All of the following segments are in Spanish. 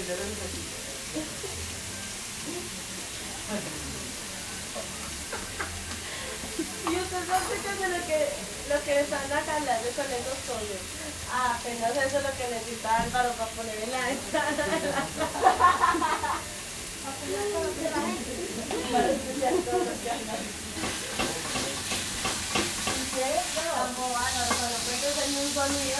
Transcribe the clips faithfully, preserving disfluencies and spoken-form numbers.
Y usted sabe que de lo que, lo que están acá hablando con esos pollos. Ah, apenas eso es lo que necesita Álvaro para poner en la ventana. Para escuchar todo lo que hablan. Como van, cuando puedes en un sonido.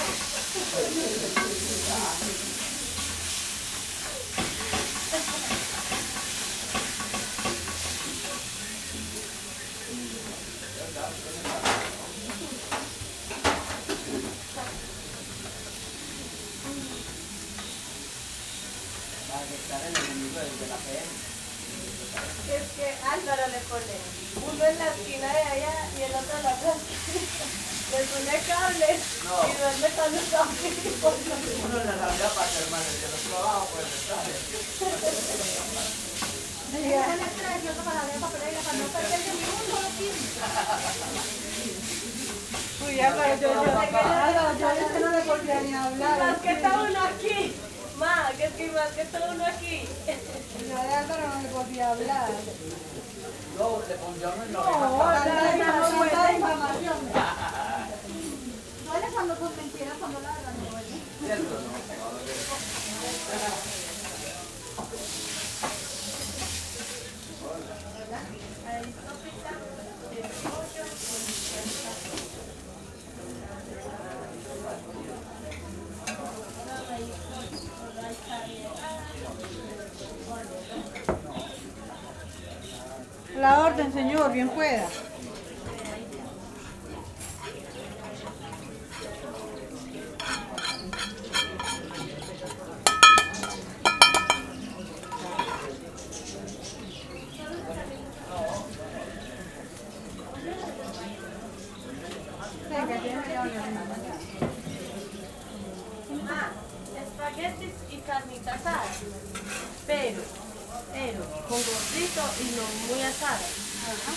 Es que Álvaro le pone uno en la esquina de allá y el otro en la otra esquina. Le pone cables no. Y duerme con los audífonos. Uno en la realidad para que hermano, el que lo trabaja por el mensaje. Uy, Álvaro, yo, yo, Álvaro, yo es que no le volvía ni a hablar. Más que está uno aquí. Ma, que es que más que está uno aquí. Yo de Álvaro no le volvía a hablar. No, le pondría uno en la No, tanta información. Duele cuando con mentiras, cuando la verdad no duele. ¿Cierto? No. La orden, señor, bien pueda. Ah, espaguetis y carnita asada. Pero, pero, con gordito y no muy asada. Ajá.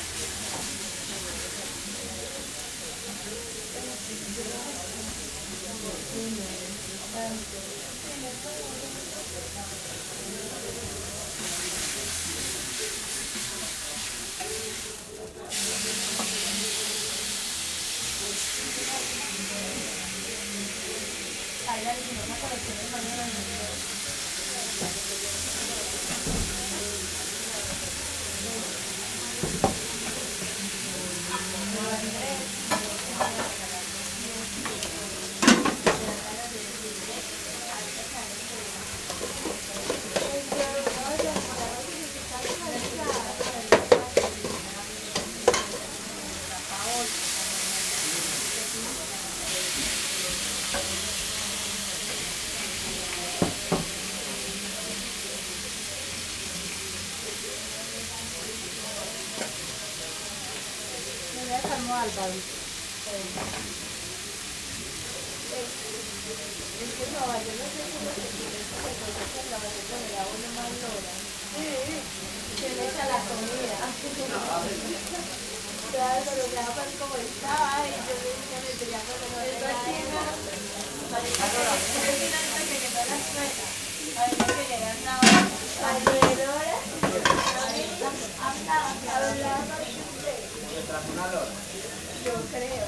Álvaro. Es que no, yo no sé cómo se quiere hacer la batalla de la una más hora. Sí, se le echa la comida. Claro, pero ya pues como estaba y yo le dije a mi tía cuando no le da china, parece que antes que llegó a la escuela, parece que llegan a ayer hora, hablaba, hablaba, ¿Tras una hora? yo creo.